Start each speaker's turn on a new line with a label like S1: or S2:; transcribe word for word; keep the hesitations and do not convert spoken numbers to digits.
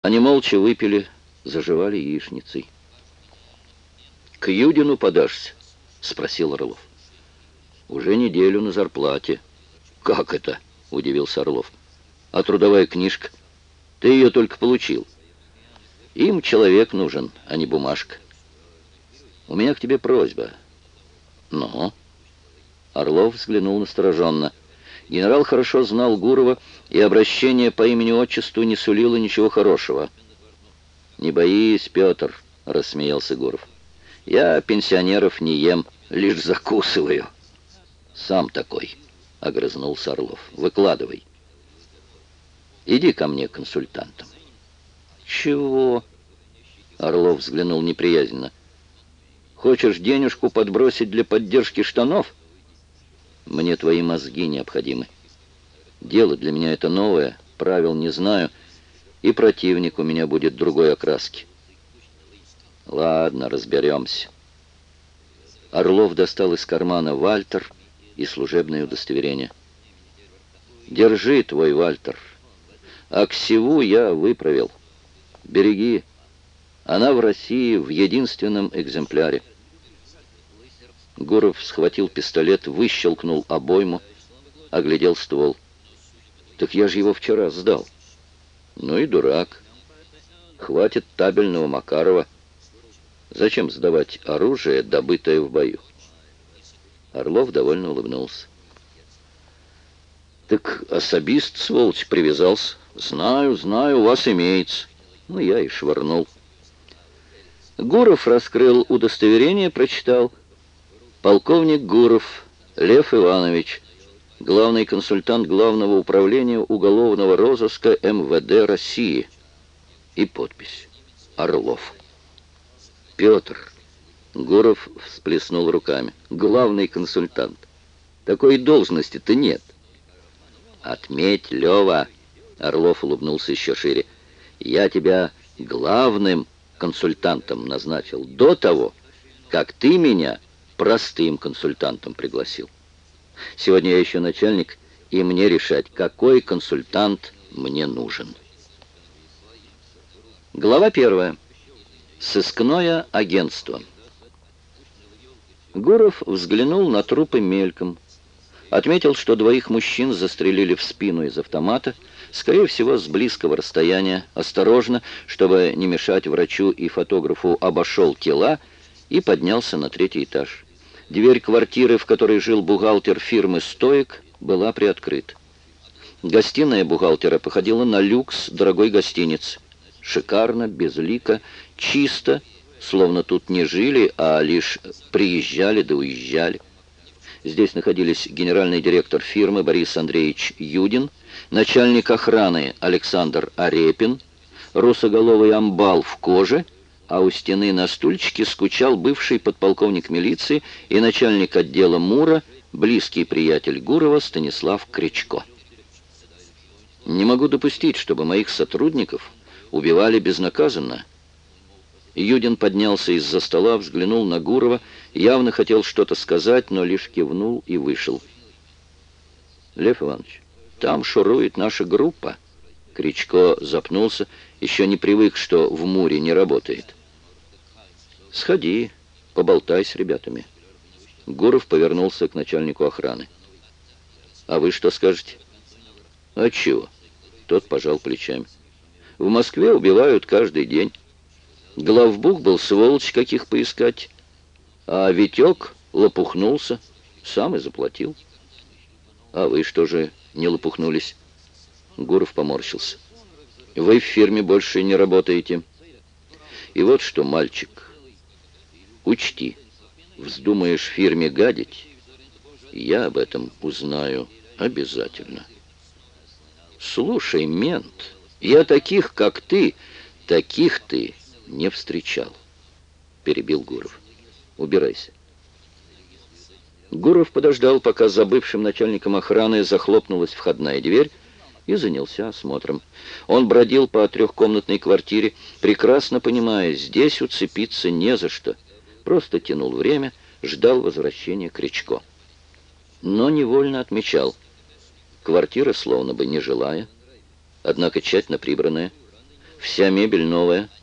S1: Они молча выпили, заживали яичницей. «К Юдину подашься?» — спросил Орлов. «Уже неделю на зарплате». «Как это?» — удивился Орлов. «А трудовая книжка? Ты ее только получил. Им человек нужен, а не бумажка. У меня к тебе просьба». «Ну?» Орлов взглянул настороженно. Генерал хорошо знал Гурова, и обращение по имени-отчеству не сулило ничего хорошего. «Не боись, Петр», — рассмеялся Гуров. «Я пенсионеров не ем, лишь закусываю». «Сам такой», — огрызнулся Орлов. «Выкладывай». «Иди ко мне консультантом». «Чего?» — Орлов взглянул неприязненно. «Хочешь денежку подбросить для поддержки штанов?» «Мне твои мозги необходимы. Дело для меня это новое, правил не знаю, и противник у меня будет другой окраски». «Ладно, разберемся». Орлов достал из кармана Вальтер и служебное удостоверение. «Держи твой Вальтер. А ксиву я выправил. Береги. Она в России в единственном экземпляре». Гуров схватил пистолет, выщелкнул обойму, оглядел ствол. «Так я же его вчера сдал». «Ну и дурак. Хватит табельного Макарова. Зачем сдавать оружие, добытое в бою?» Орлов довольно улыбнулся. «Так особист, сволочь, привязался. Знаю, знаю, у вас имеется». Ну, я и швырнул. Гуров раскрыл удостоверение, прочитал. «Полковник Гуров Лев Иванович, главный консультант Главного управления уголовного розыска эм вэ дэ России». И подпись «Орлов». «Петр», — Гуров всплеснул руками, — «главный консультант. Такой должности-то нет». «Отметь, Лева», — Орлов улыбнулся еще шире, — «я тебя главным консультантом назначил до того, как ты меня простым консультантом пригласил. Сегодня я еще начальник, и мне решать, какой консультант мне нужен». Глава первая. Сыскное агентство. Гуров взглянул на трупы мельком. Отметил, что двоих мужчин застрелили в спину из автомата, скорее всего, с близкого расстояния, осторожно, чтобы не мешать врачу и фотографу, обошел тела и поднялся на третий этаж. Дверь квартиры, в которой жил бухгалтер фирмы «Стоик», была приоткрыта. Гостиная бухгалтера походила на люкс дорогой гостиницы. Шикарно, безлико, чисто, словно тут не жили, а лишь приезжали да уезжали. Здесь находились генеральный директор фирмы Борис Андреевич Юдин, начальник охраны Александр Арепин, русоголовый амбал в коже, а у стены на стульчике скучал бывший подполковник милиции и начальник отдела МУРа, близкий приятель Гурова Станислав Кричко. «Не могу допустить, чтобы моих сотрудников убивали безнаказанно». Юдин поднялся из-за стола, взглянул на Гурова, явно хотел что-то сказать, но лишь кивнул и вышел. «Лев Иванович, там шурует наша группа». Кричко запнулся, еще не привык, что в МУРе не работает. «Сходи, поболтай с ребятами». Гуров повернулся к начальнику охраны. «А вы что скажете?» «А чего?» Тот пожал плечами. «В Москве убивают каждый день. Главбух был сволочь, каких поискать. А Витек лопухнулся, сам и заплатил». «А вы что же не лопухнулись?» Гуров поморщился. «Вы в фирме больше не работаете. И вот что, мальчик, учти, вздумаешь фирме гадить, я об этом узнаю обязательно». «Слушай, мент, я таких, как ты, таких ты не встречал», — перебил Гуров. «Убирайся». Гуров подождал, пока за бывшим начальником охраны захлопнулась входная дверь, и занялся осмотром. Он бродил по трехкомнатной квартире, прекрасно понимая, здесь уцепиться не за что. Просто тянул время, ждал возвращения Кричко. Но невольно отмечал. Квартира словно бы нежилая, однако тщательно прибранная. Вся мебель новая,